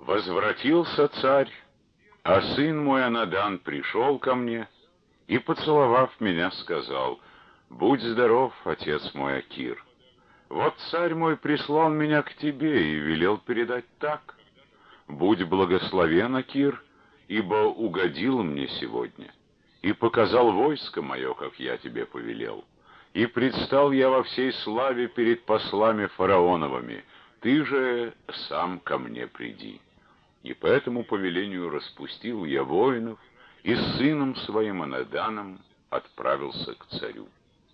Возвратился царь, а сын мой Анадан пришел ко мне и, поцеловав меня, сказал: «Будь здоров, отец мой Акир. Вот царь мой прислал меня к тебе и велел передать так: будь благословен, Акир, ибо угодил мне сегодня, и показал войско мое, как я тебе повелел. И предстал я во всей славе перед послами фараоновыми, ты же сам ко мне приди». И по этому повелению распустил я воинов, и с сыном своим Анаданом отправился к царю.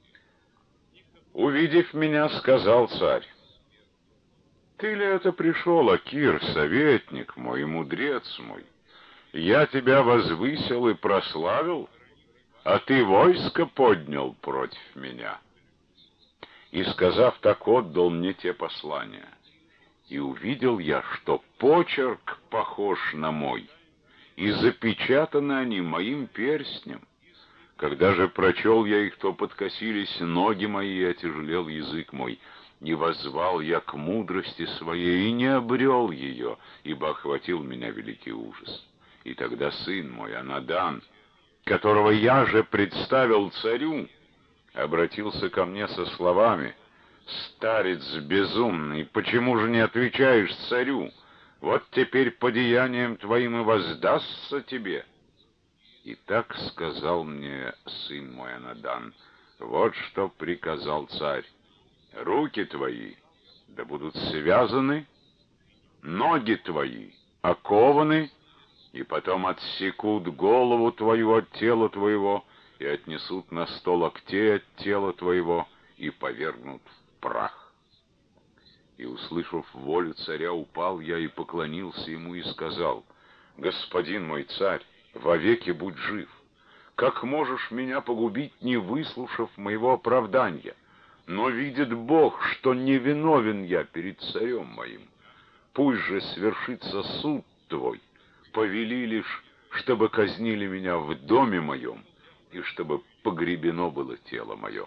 Увидев меня, сказал царь: «Ты ли это пришел, Акир, советник мой и мудрец мой? Я тебя возвысил и прославил, а ты войско поднял против меня». И, сказав так, отдал мне те послания. И увидел я, что почерк похож на мой, и запечатаны они моим перстнем. Когда же прочел я их, то подкосились ноги мои, и отяжелел язык мой. И воззвал я к мудрости своей, и не обрел ее, ибо охватил меня великий ужас. И тогда сын мой, Анадан, которого я же представил царю, обратился ко мне со словами: «Старец безумный, почему же не отвечаешь царю? Вот теперь по деяниям твоим и воздастся тебе». И так сказал мне сын мой Анадан: «Вот что приказал царь: руки твои да будут связаны, ноги твои окованы, и потом отсекут голову твою от тела твоего, и отнесут на 100 локтей от тела твоего, и повергнут в прах». И, услышав волю царя, упал я и поклонился ему и сказал: «Господин мой царь, вовеки будь жив. Как можешь меня погубить, не выслушав моего оправдания? Но видит Бог, что невиновен я перед царем моим. Пусть же свершится суд твой. Повели лишь, чтобы казнили меня в доме моем, и чтобы погребено было тело мое».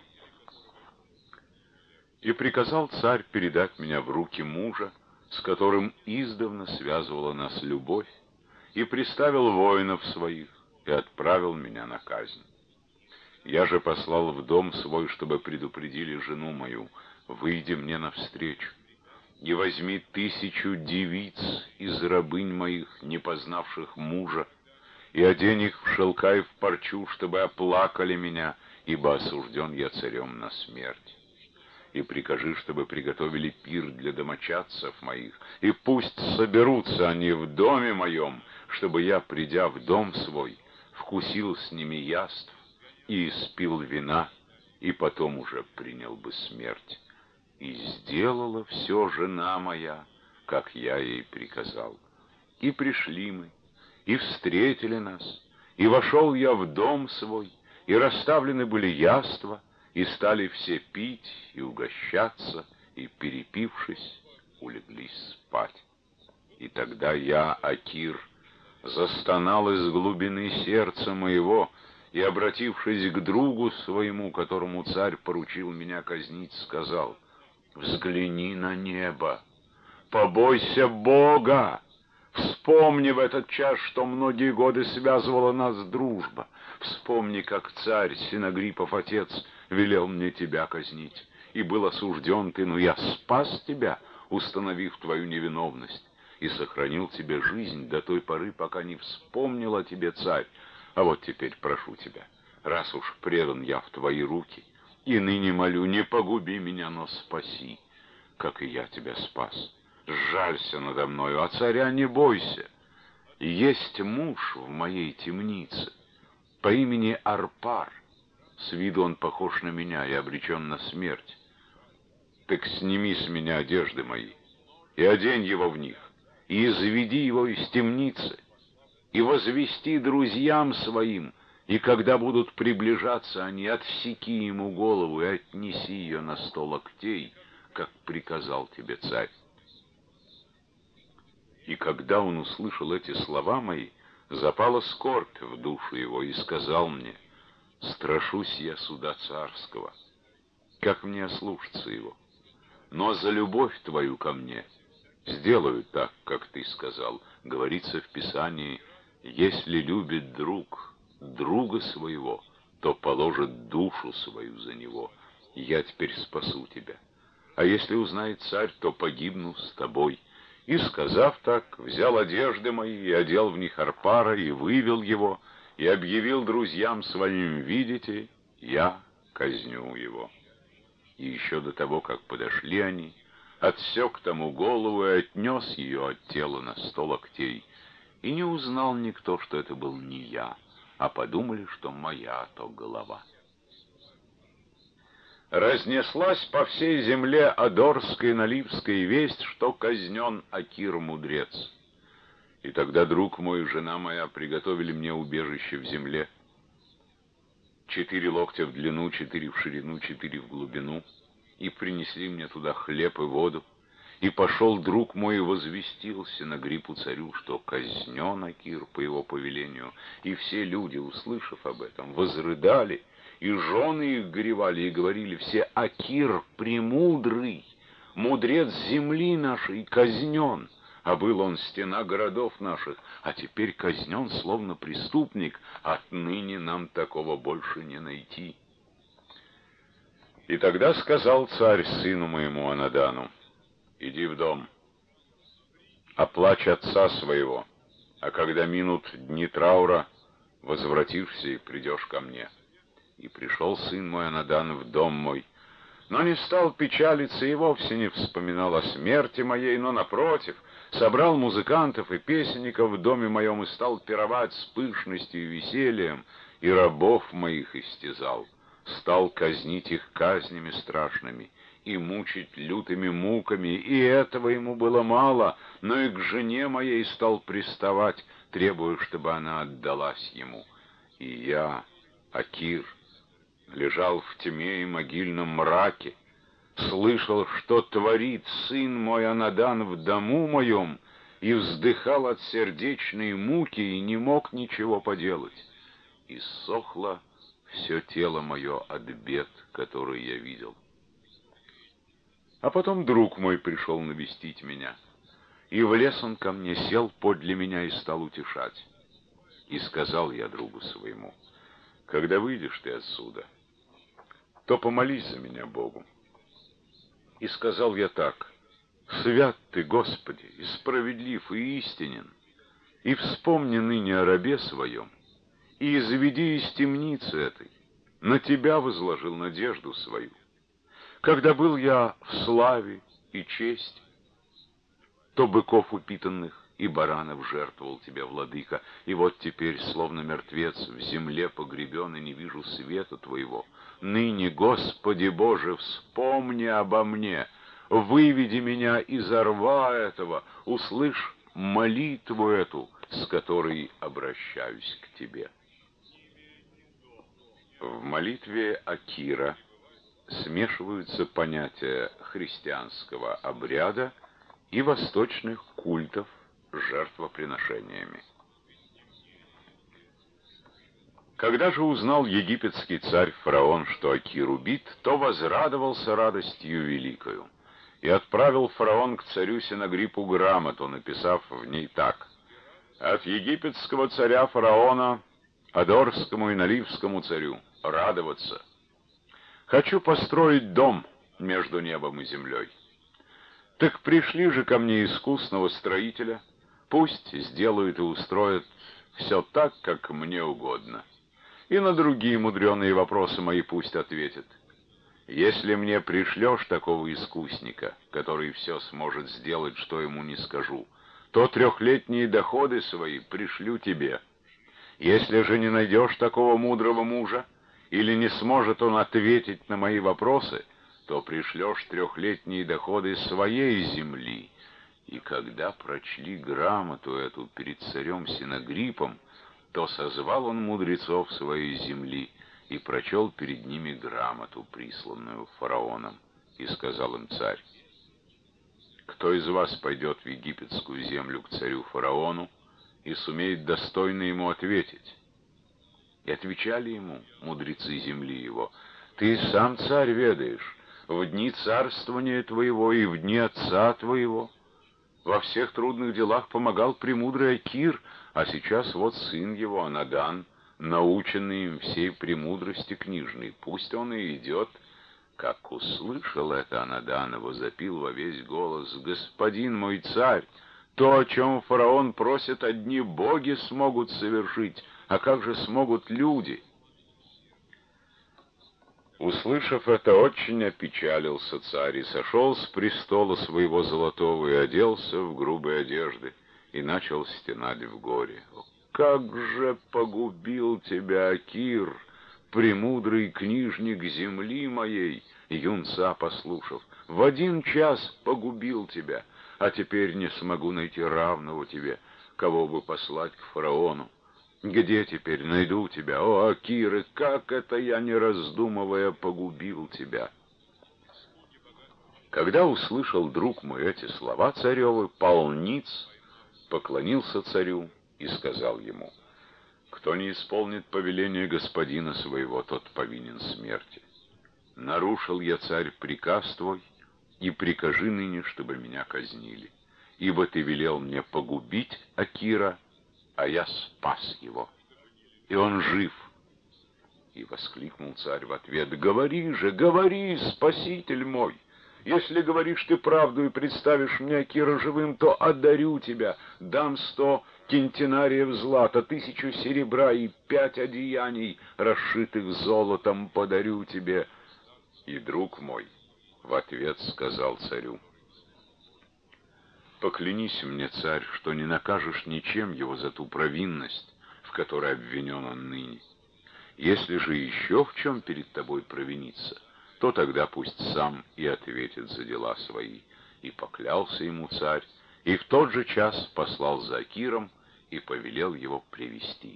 И приказал царь передать меня в руки мужа, с которым издавна связывала нас любовь, и приставил воинов своих, и отправил меня на казнь. Я же послал в дом свой, чтобы предупредили жену мою: «Выйди мне навстречу, и возьми 1000 девиц из рабынь моих, не познавших мужа, и одень их в шелка и в парчу, чтобы оплакали меня, ибо осужден я царем на смерть. И прикажи, чтобы приготовили пир для домочадцев моих, и пусть соберутся они в доме моем, чтобы я, придя в дом свой, вкусил с ними яств и испил вина, и потом уже принял бы смерть». И сделала все жена моя, как я ей приказал. И пришли мы, и встретили нас, и вошел я в дом свой, и расставлены были яства, и стали все пить и угощаться, и, перепившись, улеглись спать. И тогда я, Акир, застонал из глубины сердца моего, и, обратившись к другу своему, которому царь поручил меня казнить, сказал: «Взгляни на небо, побойся Бога. Вспомни в этот час, что многие годы связывала нас дружба. Вспомни, как царь, Синагрипов отец, велел мне тебя казнить. И был осужден ты, но я спас тебя, установив твою невиновность, и сохранил тебе жизнь до той поры, пока не вспомнил о тебе царь. А вот теперь прошу тебя, раз уж предан я в твои руки, и ныне молю, не погуби меня, но спаси, как и я тебя спас. Сжалься надо мною, а царя не бойся. Есть муж в моей темнице по имени Арпар. С виду он похож на меня и обречен на смерть. Так сними с меня одежды мои, и одень его в них, и изведи его из темницы, и возвести друзьям своим, и когда будут приближаться они, отсеки ему голову и отнеси ее на 100 локтей, как приказал тебе царь». И когда он услышал эти слова мои, запала скорбь в душу его, и сказал мне: «Страшусь я суда царского, как мне ослушаться его? Но за любовь твою ко мне сделаю так, как ты сказал. Говорится в Писании: если любит друг друга своего, то положит душу свою за него. Я теперь спасу тебя. А если узнает царь, то погибну с тобой». И, сказав так, взял одежды мои и одел в них Арпара, и вывел его, и объявил друзьям своим: видите, я казню его. И еще до того, как подошли они, отсек тому голову и отнес ее от тела на 100 локтей. И не узнал никто, что это был не я, а подумали, что моя то голова. Разнеслась по всей земле Одорская и Наливская весть, что казнен Акир-мудрец. И тогда друг мой и жена моя приготовили мне убежище в земле. 4 локтя в длину, 4 в ширину, 4 в глубину. И принесли мне туда хлеб и воду. И пошел друг мой и возвестил Синагрипу царю, что казнен Акир по его повелению. И все люди, услышав об этом, возрыдали, и жены их горевали, и говорили все: Акир премудрый, мудрец земли нашей, казнен. А был он стена городов наших, а теперь казнен, словно преступник. Отныне нам такого больше не найти. И тогда сказал царь сыну моему Анадану: иди в дом, оплачь отца своего, а когда минут дни траура, возвратишься и придешь ко мне. И пришел сын мой Анадан в дом мой, но не стал печалиться и вовсе не вспоминал о смерти моей, но, напротив, собрал музыкантов и песенников в доме моем и стал пировать с пышностью и весельем, и рабов моих истязал, стал казнить их казнями страшными и мучить лютыми муками, и этого ему было мало, но и к жене моей стал приставать, требуя, чтобы она отдалась ему. И я, Акир, лежал в тьме и могильном мраке, слышал, что творит сын мой Анадан в дому моем, и вздыхал от сердечной муки, и не мог ничего поделать. И сохло все тело мое от бед, которые я видел. А потом друг мой пришел навестить меня, и влез он ко мне, сел подле меня и стал утешать. И сказал я другу своему: когда выйдешь ты отсюда, то помолись за меня Богу. И сказал я так: свят ты, Господи, и справедлив, и истинен, и вспомни ныне о рабе своем, и изведи из темницы этой, на тебя возложил надежду свою. Когда был я в славе и чести, то быков упитанных и баранов жертвовал тебе, владыка, и вот теперь, словно мертвец, в земле погребен, и не вижу света твоего. Ныне, Господи Боже, вспомни обо мне, выведи меня из рва этого, услышь молитву эту, с которой обращаюсь к тебе. В молитве Акира смешиваются понятия христианского обряда и восточных культов с жертвоприношениями. Когда же узнал египетский царь фараон, что Акир убит, то возрадовался радостью великою, и отправил фараон к царю Синагрипу грамоту, написав в ней так: от египетского царя фараона Адорскому и Наливскому царю радоваться. Хочу построить дом между небом и землей. Так пришли же ко мне искусного строителя, пусть сделают и устроят все так, как мне угодно. И на другие мудреные вопросы мои пусть ответят. Если мне пришлешь такого искусника, который все сможет сделать, что ему не скажу, то 3-летние доходы свои пришлю тебе. Если же не найдешь такого мудрого мужа, или не сможет он ответить на мои вопросы, то пришлешь 3-летние доходы своей земли. И когда прочли грамоту эту перед царем Синагрипом, то созвал он мудрецов своей земли и прочел перед ними грамоту, присланную фараоном. И сказал им царь: кто из вас пойдет в египетскую землю к царю фараону и сумеет достойно ему ответить? И отвечали ему мудрецы земли его: ты сам, царь, ведаешь, в дни царствования твоего и в дни отца твоего Во всех трудных делах помогал премудрый Акир, а сейчас вот сын его, Анадан, наученный им всей премудрости книжной. Пусть он и идет. Как услышал это Анадан, возопил во весь голос: «Господин мой царь, то, о чем фараон просит, одни боги смогут совершить, а как же смогут люди?» Услышав это, очень опечалился царь и сошел с престола своего золотого и оделся в грубые одежды и начал стенать в горе. «Как же погубил тебя Акир, премудрый книжник земли моей!» Юнца, послушав, «В один час погубил тебя, а теперь не смогу найти равного тебе, кого бы послать к фараону. Где теперь найду тебя, о, Акир, и как это я, не раздумывая, погубил тебя?» Когда услышал друг мой эти слова царевы, полниц поклонился царю и сказал ему: «Кто не исполнит повеление господина своего, тот повинен смерти. Нарушил я, царь, приказ твой, и прикажи ныне, чтобы меня казнили, ибо ты велел мне погубить Акира, а я спас его, и он жив». И воскликнул царь в ответ: «Говори же, говори, спаситель мой! Если говоришь ты правду и представишь мне Акира живым, то одарю тебя, дам 100 кентинариев злата, 1000 серебра и 5 одеяний, расшитых золотом, подарю тебе». И друг мой в ответ сказал царю: «Поклянись мне, царь, что не накажешь ничем его за ту провинность, в которой обвинен он ныне. Если же еще в чем перед тобой провинится, то тогда пусть сам и ответит за дела свои». И поклялся ему царь, и в тот же час послал за Акиром и повелел его привести.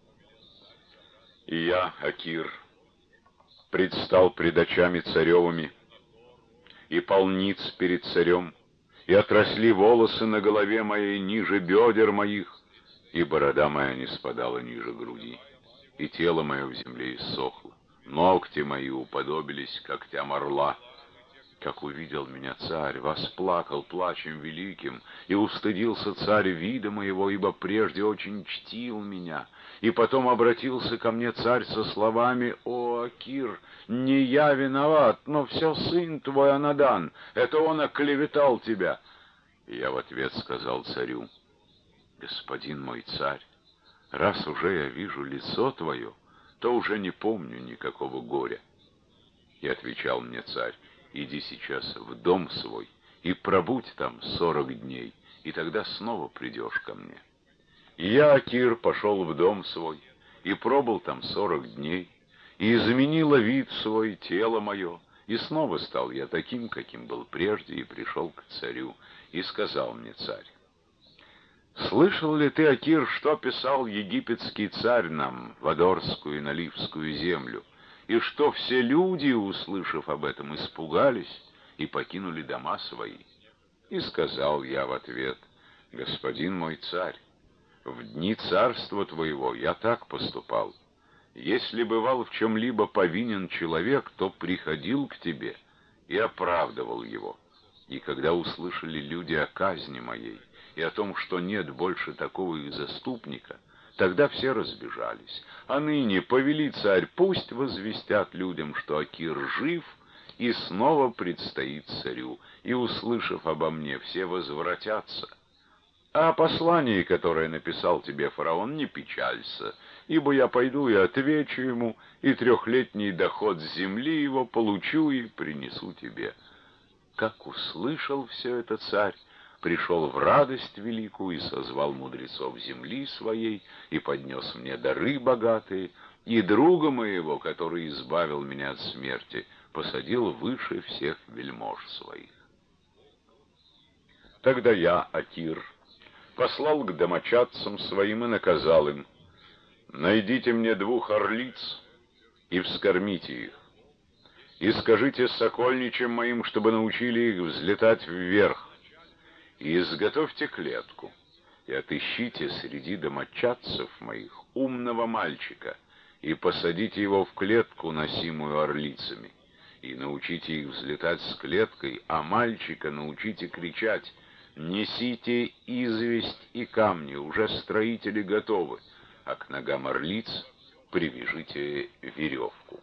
И я, Акир, предстал пред очами царевыми, и полниц перед царем, и отросли волосы на голове моей ниже бедер моих, и борода моя не спадала ниже груди, и тело мое в земле иссохло, ногти мои уподобились когтям орла. Как увидел меня царь, восплакал плачем великим, и устыдился царь вида моего, ибо прежде очень чтил меня. И потом обратился ко мне царь со словами: «О, Акир, не я виноват, но все сын твой Анадан, это он оклеветал тебя». И я в ответ сказал царю: «Господин мой царь, раз уже я вижу лицо твое, то уже не помню никакого горя». И отвечал мне царь: «Иди сейчас в дом свой и пробудь там 40 дней, и тогда снова придешь ко мне». И я, Акир, пошел в дом свой и пробыл там 40 дней, и изменило вид свой тело мое, и снова стал я таким, каким был прежде, и пришел к царю. И сказал мне царь: «Слышал ли ты, Акир, что писал египетский царь нам в Адорскую и Наливскую землю, и что все люди, услышав об этом, испугались и покинули дома свои?» И сказал я в ответ: «Господин мой царь, в дни царства твоего я так поступал. Если бывал в чем-либо повинен человек, то приходил к тебе и оправдывал его. И когда услышали люди о казни моей и о том, что нет больше такого их заступника, тогда все разбежались. А ныне повели, царь, пусть возвестят людям, что Акир жив и снова предстоит царю, и, услышав обо мне, все возвратятся. А о послании, которое написал тебе фараон, не печалься, ибо я пойду и отвечу ему, и 3-летний доход с земли его получу и принесу тебе». Как услышал все это царь, пришел в радость великую и созвал мудрецов земли своей, и поднес мне дары богатые, и друга моего, который избавил меня от смерти, посадил выше всех вельмож своих. Тогда я, Акир, послал к домочадцам своим и наказал им: «Найдите мне 2 орлиц и вскормите их, и скажите сокольничьим моим, чтобы научили их взлетать вверх, и изготовьте клетку, и отыщите среди домочадцев моих умного мальчика, и посадите его в клетку, носимую орлицами, и научите их взлетать с клеткой, а мальчика научите кричать: Несите известь и камни, уже строители готовы, а к ногам орлиц привяжите веревку».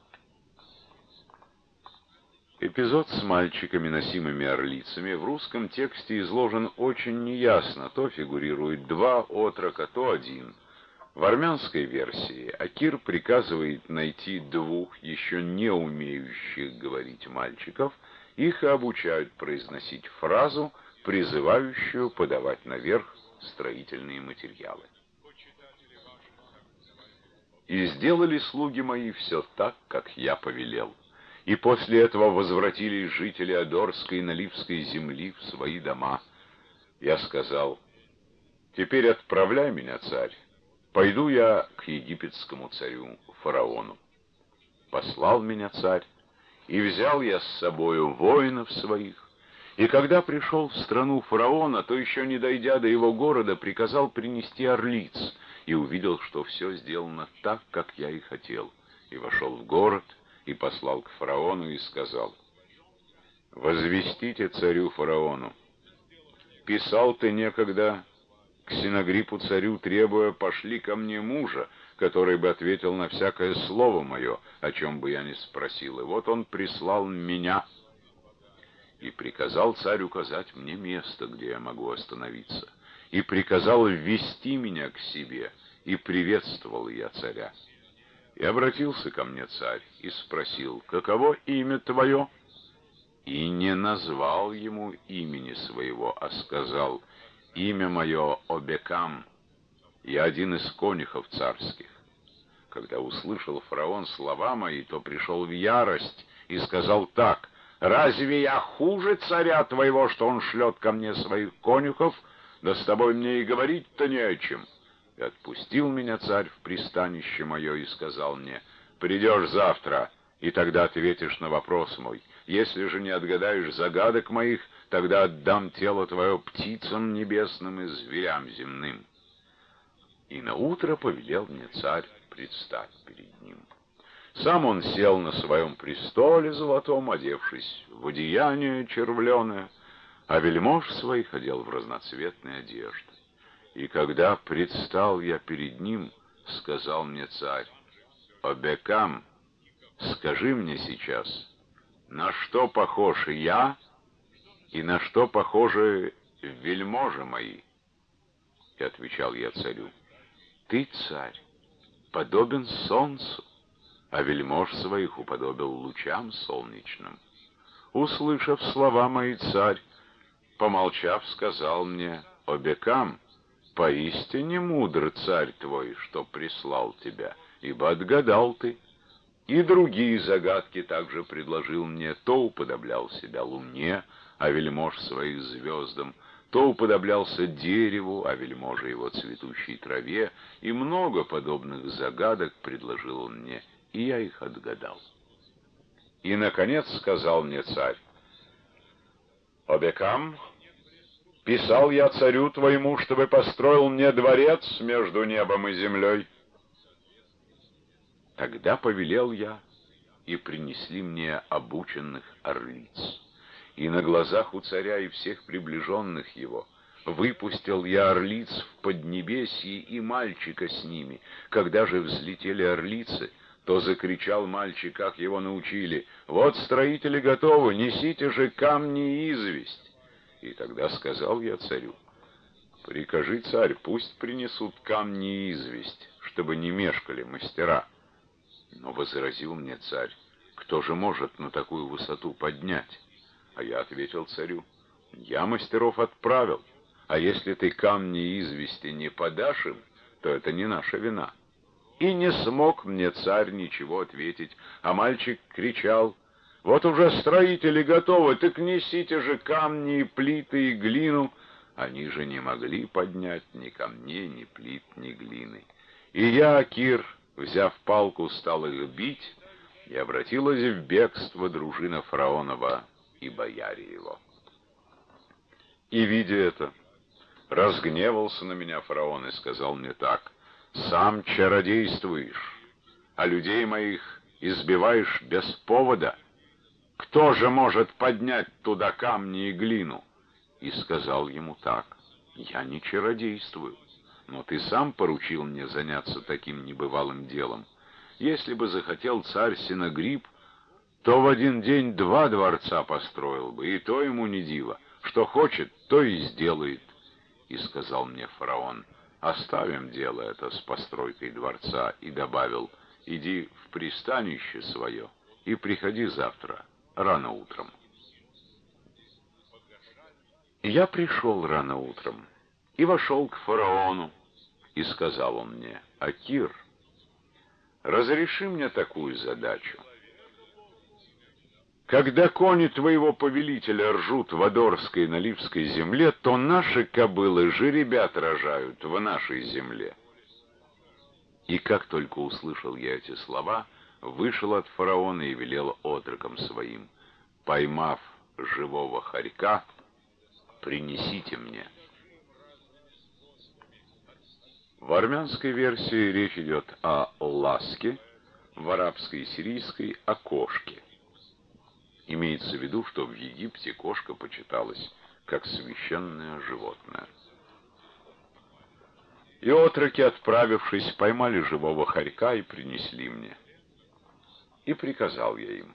Эпизод с мальчиками, носимыми орлицами, в русском тексте изложен очень неясно. То фигурирует 2 отрока, то 1. В армянской версии Акир приказывает найти 2 еще не умеющих говорить мальчиков. Их и обучают произносить фразу, призывающую подавать наверх строительные материалы. «И сделали слуги мои все так, как я повелел. И после этого возвратились жители Адорской и Наливской земли в свои дома. Я сказал: теперь отправляй меня, царь, пойду я к египетскому царю фараону. Послал меня царь, и взял я с собою воинов своих, и когда пришел в страну фараона, то еще не дойдя до его города, приказал принести орлиц, и увидел, что все сделано так, как я и хотел, и вошел в город, и послал к фараону, и сказал: «Возвестите царю фараону, писал ты некогда к Синагрипу царю, требуя: пошли ко мне мужа, который бы ответил на всякое слово мое, о чем бы я ни спросил. И вот он прислал меня». И приказал царь указать мне место, где я могу остановиться, и приказал ввести меня к себе, и приветствовал я царя. И обратился ко мне царь и спросил: «Каково имя твое?» И не назвал ему имени своего, а сказал: «Имя мое Обекам, я один из конюхов царских». Когда услышал фараон слова мои, то пришел в ярость и сказал так: «Разве я хуже царя твоего, что он шлет ко мне своих конюхов? Да с тобой мне и говорить-то не о чем». И отпустил меня царь в пристанище мое и сказал мне: «Придешь завтра, и тогда ответишь на вопрос мой. Если же не отгадаешь загадок моих, тогда отдам тело твое птицам небесным и зверям земным». И наутро повелел мне царь предстать перед ним. Сам он сел на своем престоле золотом, одевшись в одеяние червленое, а вельмож своих одел в разноцветные одежды. И когда предстал я перед ним, сказал мне царь: «Обекам, скажи мне сейчас, на что похож я и на что похожи вельможи мои?» И отвечал я царю: «Ты, царь, подобен солнцу, а вельмож своих уподобил лучам солнечным». Услышав слова мои, царь, помолчав, сказал мне: «Обекам, поистине мудр царь твой, что прислал тебя, ибо отгадал ты». И другие загадки также предложил мне: то уподоблял себя луне, а вельмож своих звездам, то уподоблялся дереву, а вельможа его цветущей траве, и много подобных загадок предложил он мне, и я их отгадал. И, наконец, сказал мне царь: «Обекам, писал я царю твоему, чтобы построил мне дворец между небом и землей». Тогда повелел я, и принесли мне обученных орлиц. И на глазах у царя и всех приближенных его выпустил я орлиц в поднебесье и мальчика с ними. Когда же взлетели орлицы, то закричал мальчик, как его научили: «Вот строители готовы, несите же камни и известь». И тогда сказал я царю: «Прикажи, царь, пусть принесут камни и известь, чтобы не мешкали мастера». Но возразил мне царь: «Кто же может на такую высоту поднять?» А я ответил царю: «Я мастеров отправил, а если ты камни и извести не подашь им, то это не наша вина». И не смог мне царь ничего ответить, а мальчик кричал: «Вот уже строители готовы, так несите же камни и плиты и глину». Они же не могли поднять ни камней, ни плит, ни глины. И я, Акир, взяв палку, стал их бить, и обратилась в бегство дружина фараонова и бояре его. И, видя это, разгневался на меня фараон и сказал мне так: «Сам чародействуешь, а людей моих избиваешь без повода. Кто же может поднять туда камни и глину?» и сказал ему так: «Я не чародействую, но ты сам поручил мне заняться таким небывалым делом. Если бы захотел царь Синагриб, то в один день 2 дворца построил бы, и то ему не диво. Что хочет, то и сделает». И сказал мне фараон: «Оставим дело это с постройкой дворца», и добавил: «Иди в пристанище свое и приходи завтра рано утром». Я пришел рано утром и вошел к фараону, и сказал он мне: «Акир, разреши мне такую задачу. Когда кони твоего повелителя ржут в Адорской и Наливской земле, то наши кобылы жеребят рожают в нашей земле». И как только услышал я эти слова, вышел от фараона и велел отрокам своим: «Поймав живого хорька, принесите мне». В армянской версии речь идет о ласке, в арабской и сирийской — о кошке. Имеется в виду, что в Египте кошка почиталась как священное животное. И отроки, отправившись, поймали живого хорька и принесли мне. И приказал я им: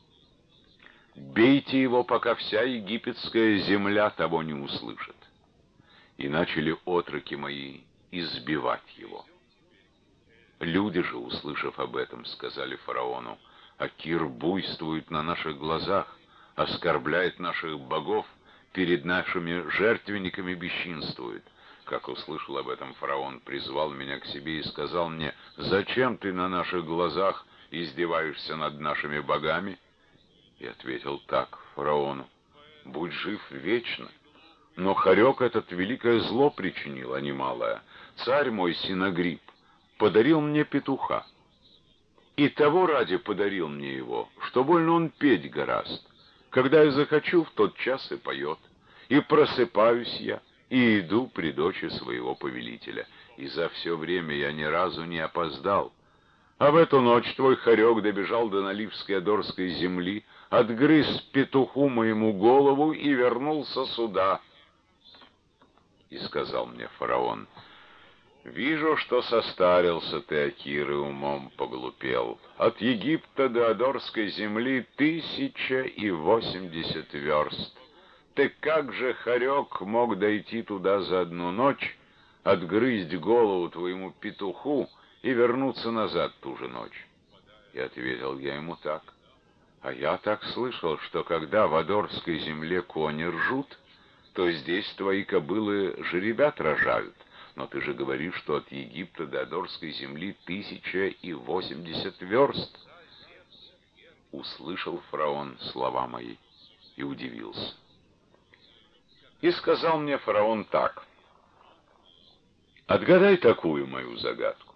«Бейте его, пока вся египетская земля того не услышит». И начали отроки мои избивать его. Люди же, услышав об этом, сказали фараону: «Акир буйствует на наших глазах, оскорбляет наших богов, перед нашими жертвенниками бесчинствует». Как услышал об этом фараон, призвал меня к себе и сказал мне: «Зачем ты на наших глазах издеваешься над нашими богами?» И ответил так фараону: «Будь жив вечно, но хорек этот великое зло причинил, а не малое. Царь мой Синагриб подарил мне петуха, и того ради подарил мне его, что больно он петь гораст. Когда я захочу, в тот час и поет. И просыпаюсь я, и иду при дочи своего повелителя. И за все время я ни разу не опоздал. А в эту ночь твой хорек добежал до Наливской Адорской земли, отгрыз петуху моему голову и вернулся сюда». И сказал мне фараон: «Вижу, что состарился ты, Акир, и умом поглупел. От Египта до Адорской земли 1080 верст. Ты как же, хорек, мог дойти туда за одну ночь, отгрызть голову твоему петуху и вернуться назад ту же ночь?» И ответил я ему так: «А я так слышал, что когда в Адорской земле кони ржут, то здесь твои кобылы жеребят рожают. Но ты же говоришь, что от Египта до Адорской земли 1080 верст». Услышал фараон слова мои и удивился. И сказал мне фараон так: «Отгадай такую мою загадку.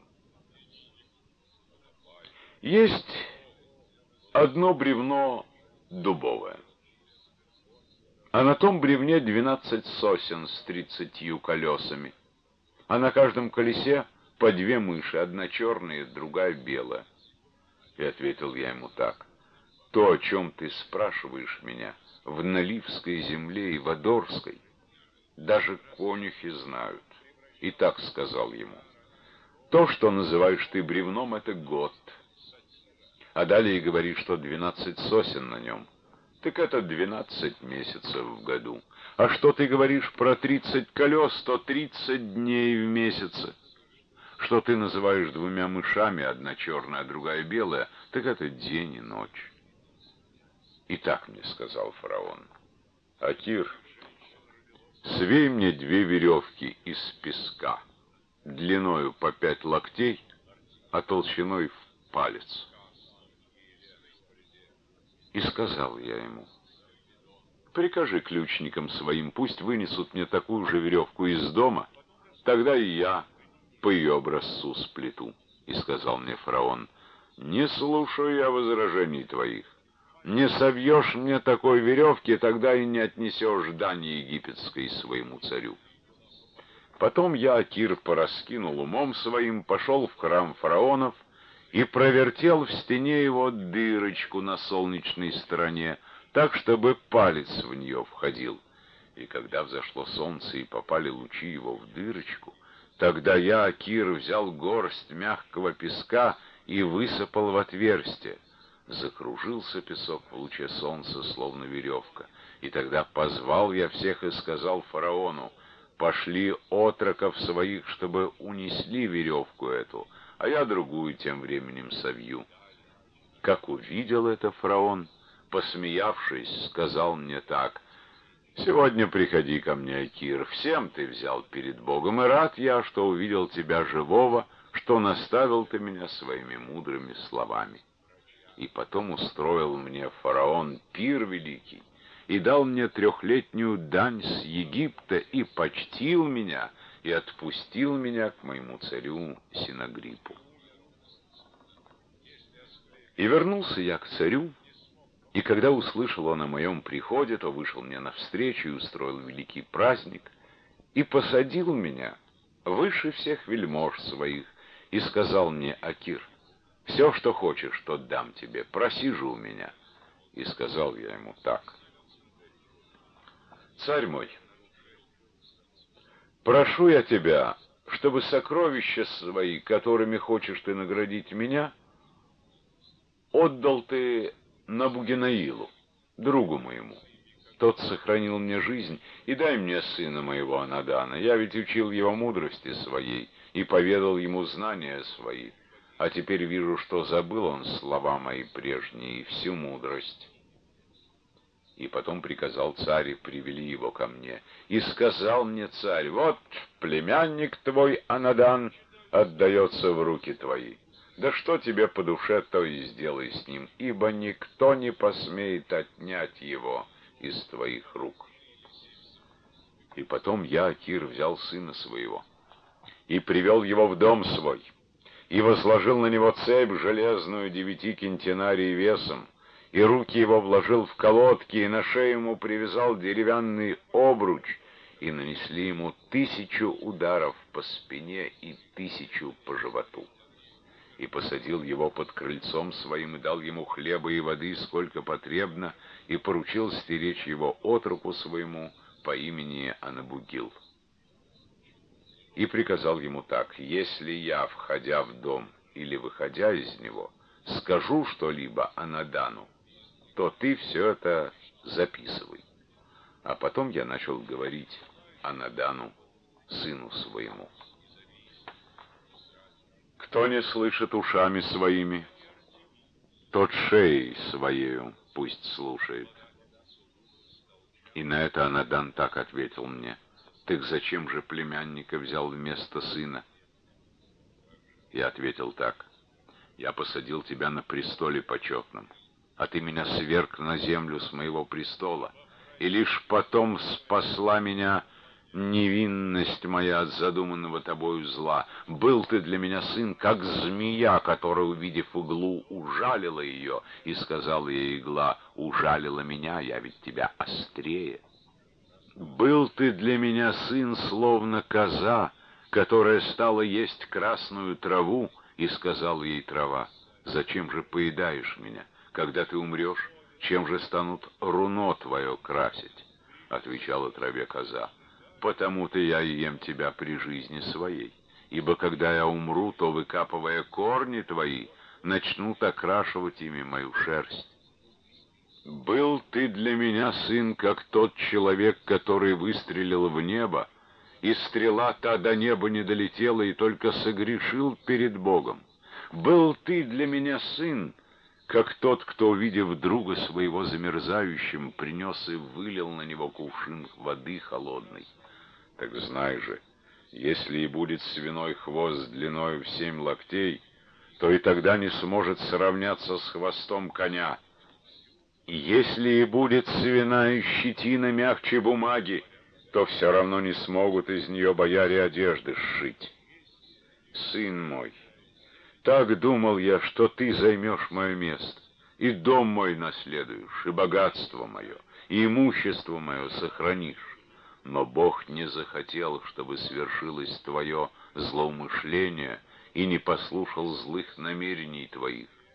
Есть одно бревно дубовое, а на том бревне 12 сосен с 30 колесами, а на каждом колесе по 2 мыши, одна черная, другая белая». И ответил я ему так: «То, о чем ты спрашиваешь меня, в Наливской земле и в Адорской даже конюхи знают». И так сказал ему: «То, что называешь ты бревном, это год. А далее говоришь, что 12 сосен на нем, так это 12 месяцев в году. А что ты говоришь про 30 колес, то 30 дней в месяце. Что ты называешь 2 мышами, одна черная, а другая белая, так это день и ночь». И так мне сказал фараон: «Акир, свей мне 2 веревки из песка, длиною по 5 локтей, а толщиной в палец». И сказал я ему: «Прикажи ключникам своим, пусть вынесут мне такую же веревку из дома, тогда и я по ее образцу сплету». И сказал мне фараон: «Не слушаю я возражений твоих. Не совьешь мне такой веревки, тогда и не отнесешь дани египетской своему царю». Потом я, Акир, пораскинул умом своим, пошел в храм фараонов и провертел в стене его дырочку на солнечной стороне, так, чтобы палец в нее входил. И когда взошло солнце и попали лучи его в дырочку, тогда я, Акир, взял горсть мягкого песка и высыпал в отверстие. Закружился песок в луче солнца, словно веревка. И тогда позвал я всех и сказал фараону: «Пошли отроков своих, чтобы унесли веревку эту, а я другую тем временем совью». Как увидел это фараон, посмеявшись, сказал мне так: «Сегодня приходи ко мне, Акир, всем ты взял перед Богом, и рад я, что увидел тебя живого, что наставил ты меня своими мудрыми словами». И потом устроил мне фараон пир великий, и дал мне 3-летнюю дань с Египта, и почтил меня, и отпустил меня к моему царю Синагрипу. И вернулся я к царю, и когда услышал он о моем приходе, то вышел мне навстречу и устроил великий праздник, и посадил меня выше всех вельмож своих, и сказал мне: «Акир, все, что хочешь, то дам тебе, проси же у меня». И сказал я ему так: «Царь мой, прошу я тебя, чтобы сокровища свои, которыми хочешь ты наградить меня, отдал ты Набугенаилу, другу моему. Тот сохранил мне жизнь, и дай мне сына моего Анадана. Я ведь учил его мудрости своей и поведал ему знания свои, а теперь вижу, что забыл он слова мои прежние и всю мудрость». И потом приказал царь, и привели его ко мне. И сказал мне царь: «Вот племянник твой Анадан отдается в руки твои. Да что тебе по душе, то и сделай с ним, ибо никто не посмеет отнять его из твоих рук». И потом я, Акир, взял сына своего и привел его в дом свой, и возложил на него цепь железную 9 кентинарий весом, и руки его вложил в колодки, и на шею ему привязал деревянный обруч, и нанесли ему 1000 ударов по спине и 1000 по животу. И посадил его под крыльцом своим, и дал ему хлеба и воды, сколько потребно, и поручил стеречь его отроку своему по имени Анабугил. И приказал ему так: «Если я, входя в дом или выходя из него, скажу что-либо Анадану, то ты все это записывай». А потом я начал говорить Анадану, сыну своему: «Кто не слышит ушами своими, тот шеей своею пусть слушает». И на это Анадан так ответил мне: «Ты зачем же племянника взял вместо сына?» Я ответил так: «Я посадил тебя на престоле почетном, а ты меня сверг на землю с моего престола, и лишь потом спасла меня невинность моя от задуманного тобою зла. Был ты для меня сын, как змея, которая, увидев иглу, ужалила ее, и сказала ей игла: ужалила меня, я ведь тебя острее. Был ты для меня сын, словно коза, которая стала есть красную траву, и сказала ей трава: зачем же поедаешь меня? Когда ты умрешь, чем же станут руно твое красить? Отвечала траве коза: потому-то я и ем тебя при жизни своей, ибо когда я умру, то, выкапывая корни твои, начнут окрашивать ими мою шерсть. Был ты для меня, сын, как тот человек, который выстрелил в небо, и стрела та до неба не долетела, и только согрешил перед Богом. Был ты для меня, сын, как тот, кто, увидев друга своего замерзающим, принес и вылил на него кувшин воды холодной. Так знай же, если и будет свиной хвост длиною в 7 локтей, то и тогда не сможет сравняться с хвостом коня. И если и будет свиная щетина мягче бумаги, то все равно не смогут из нее бояре одежды сшить. Сын мой, так думал я, что ты займешь мое место, и дом мой наследуешь, и богатство мое, и имущество мое сохранишь. Но Бог не захотел, чтобы свершилось твое злоумышление, и не послушал злых намерений твоих.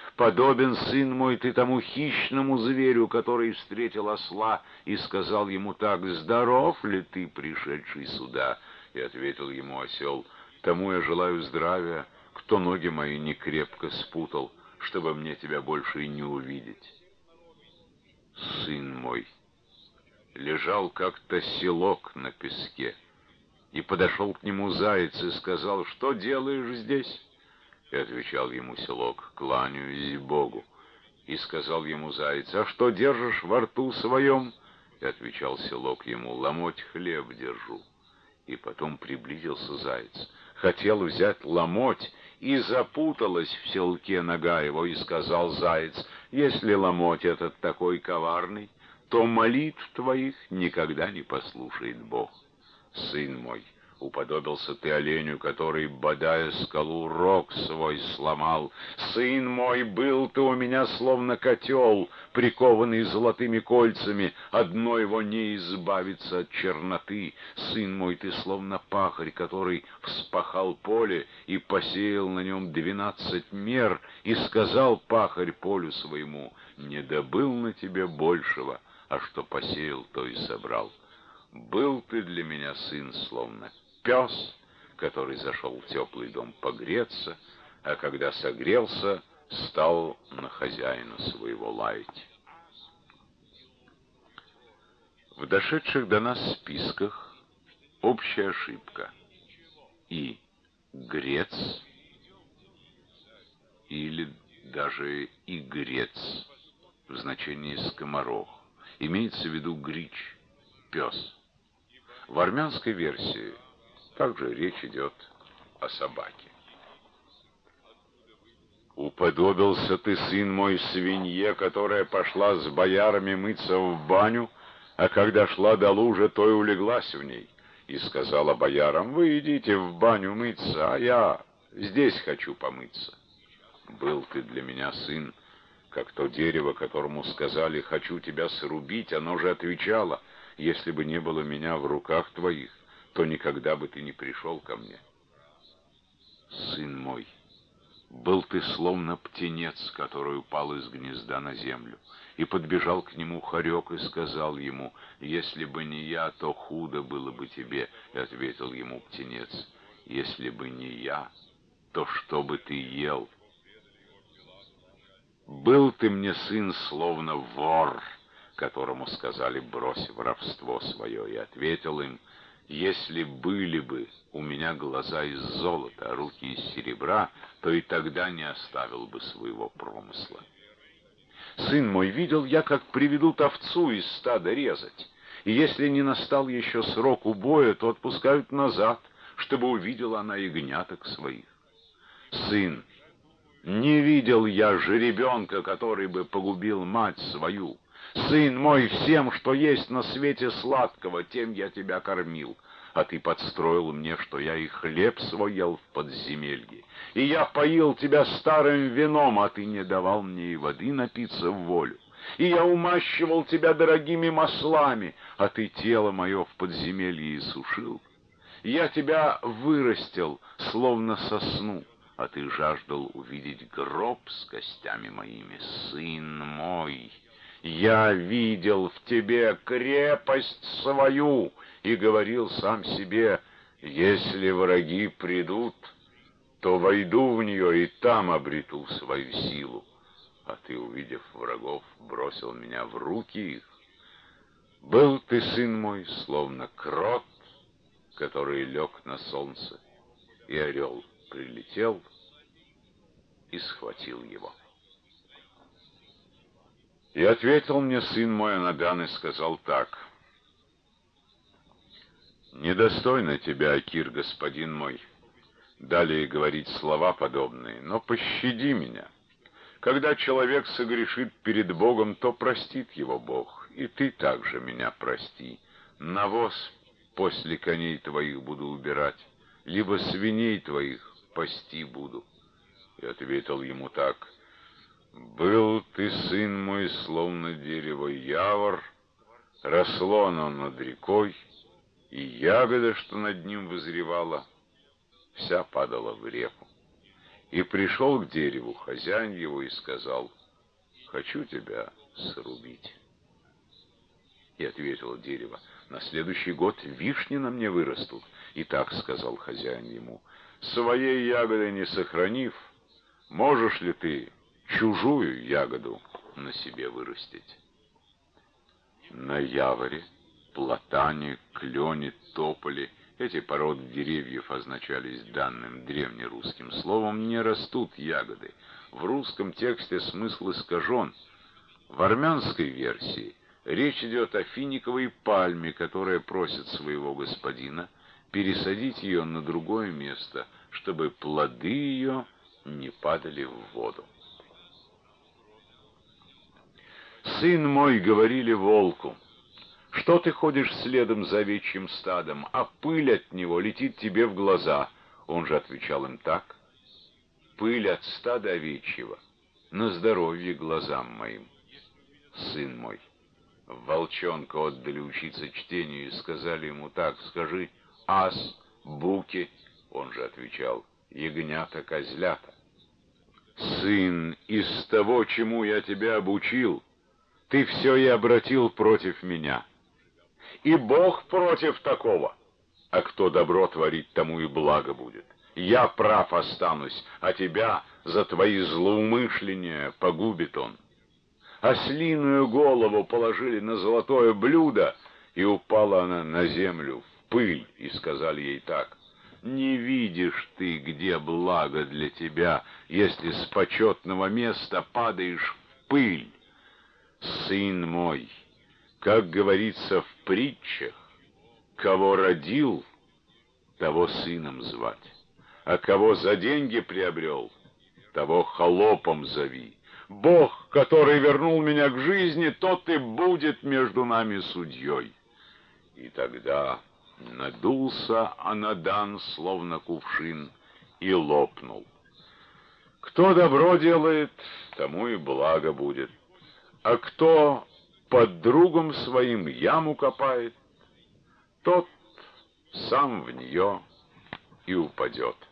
Подобен, сын мой, ты тому хищному зверю, который встретил осла и сказал ему так: «Здоров ли ты, пришедший сюда?» И ответил ему осел: «Тому я желаю здравия, кто ноги мои не крепко спутал, чтобы мне тебя больше и не увидеть». Сын мой, лежал как-то селок на песке, и подошел к нему заяц и сказал: «Что делаешь здесь?» И отвечал ему селок: «Кланяюсь Богу». И сказал ему заяц: «А что держишь во рту своем?» И отвечал селок ему: «Ломоть хлеб держу». И потом приблизился заяц, хотел взять ломоть, и запуталась в селке нога его, и сказал заяц: «Если ломоть этот такой коварный, то молитв твоих никогда не послушает Бог». Сын мой, уподобился ты оленю, который, бодая скалу, рог свой сломал. Сын мой, был ты у меня словно котел, прикованный золотыми кольцами, одно его не избавится от черноты. Сын мой, ты словно пахарь, который вспахал поле и посеял на нем 12 мер, и сказал пахарь полю своему: «Не добыл на тебе большего, а что посеял, то и собрал». Был ты для меня, сын, словно пес, который зашел в теплый дом погреться, а когда согрелся, стал на хозяина своего лаять. В дошедших до нас списках общая ошибка: и грец, или даже игрец в значении скоморох, имеется в виду грич, пес. В армянской версии также речь идет о собаке. Уподобился ты, сын мой, свинье, которая пошла с боярами мыться в баню, а когда шла до лужи, то и улеглась в ней, и сказала боярам: «Вы идите в баню мыться, а я здесь хочу помыться». Был ты для меня, сын, как то дерево, которому сказали: «Хочу тебя срубить», оно же отвечало: «Если бы не было меня в руках твоих, то никогда бы ты не пришел ко мне». Сын мой, был ты словно птенец, который упал из гнезда на землю, и подбежал к нему хорек и сказал ему: «Если бы не я, то худо было бы тебе». И ответил ему птенец: «Если бы не я, то что бы ты ел?» Был ты мне, сын, словно вор, которому сказали: «Брось воровство свое», и ответил им: «Если были бы у меня глаза из золота, а руки из серебра, то и тогда не оставил бы своего промысла». Сын мой, видел я, как приведут овцу из стада резать, и если не настал еще срок убоя, то отпускают назад, чтобы увидела она ягняток своих. Сын, не видел я жеребенка, который бы погубил мать свою. Сын мой, всем, что есть на свете сладкого, тем я тебя кормил, а ты подстроил мне, что я и хлеб свой ел в подземелье. И я поил тебя старым вином, а ты не давал мне и воды напиться в волю. И я умащивал тебя дорогими маслами, а ты тело мое в подземелье иссушил. Я тебя вырастил, словно сосну, а ты жаждал увидеть гроб с костями моими. Сын мой, я видел в тебе крепость свою и говорил сам себе: если враги придут, то войду в нее и там обрету свою силу. А ты, увидев врагов, бросил меня в руки их. Был ты, сын мой, словно крот, который лег на солнце, и орел прилетел и схватил его. И ответил мне сын мой Анадан и сказал так: «Недостойно тебя, Акир, господин мой, далее говорить слова подобные, но пощади меня. Когда человек согрешит перед Богом, то простит его Бог, и ты также меня прости. Навоз после коней твоих буду убирать, либо свиней твоих пасти буду». И ответил ему так: «Был ты, сын мой, словно дерево явор, росло оно над рекой, и ягода, что над ним вызревала, вся падала в реку. И пришел к дереву хозяин его и сказал: «Хочу тебя срубить». И ответило дерево: «На следующий год вишни на мне вырастут». И так сказал хозяин ему: «Своей ягоды не сохранив, можешь ли ты чужую ягоду на себе вырастить?» На яворе, платане, клене, тополе — эти породы деревьев означались данным древнерусским словом — не растут ягоды. В русском тексте смысл искажен. В армянской версии речь идет о финиковой пальме, которая просит своего господина пересадить ее на другое место, чтобы плоды ее не падали в воду. «Сын мой, — говорили волку, — что ты ходишь следом за овечьим стадом, а пыль от него летит тебе в глаза?» Он же отвечал им так: «Пыль от стада овечьего на здоровье глазам моим. Сын мой». Волчонка отдали учиться чтению и сказали ему так: «Скажи: ас, буки». Он же отвечал: «Ягнята, козлята». «Сын, из того, чему я тебя обучил, ты все и обратил против меня. И Бог против такого. А кто добро творит, тому и благо будет. Я прав останусь, а тебя за твои злоумышления погубит он». Ослиную голову положили на золотое блюдо, и упала она на землю в пыль, и сказали ей так: «Не видишь ты, где благо для тебя, если с почетного места падаешь в пыль? Сын мой, как говорится в притчах, кого родил, того сыном звать, а кого за деньги приобрел, того холопом зови. Бог, который вернул меня к жизни, тот и будет между нами судьей». И тогда надулся Анадан, словно кувшин, и лопнул. Кто добро делает, тому и благо будет, а кто под другом своим яму копает, тот сам в нее и упадет.